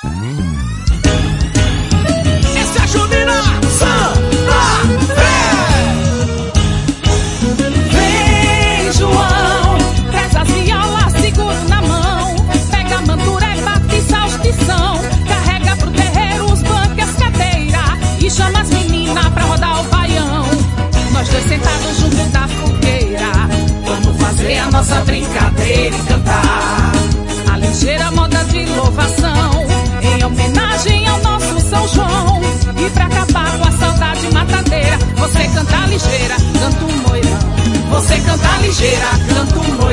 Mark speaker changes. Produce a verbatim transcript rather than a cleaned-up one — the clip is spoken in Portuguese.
Speaker 1: Essa é a Junina Santa Fé. Vem, João, traz as violas, seguro na mão. Pega a mandura e bate saltição. Carrega pro terreiro os bancos e as cadeiras. E chama as meninas pra rodar o baião. Nós dois sentados junto da fogueira. Vamos fazer a nossa brincadeira e cantar a ligeira moda de louvação, em homenagem ao nosso São João. E pra acabar com a saudade matadeira, você canta ligeira, canta um moirão. Você canta ligeira, canta um moirão.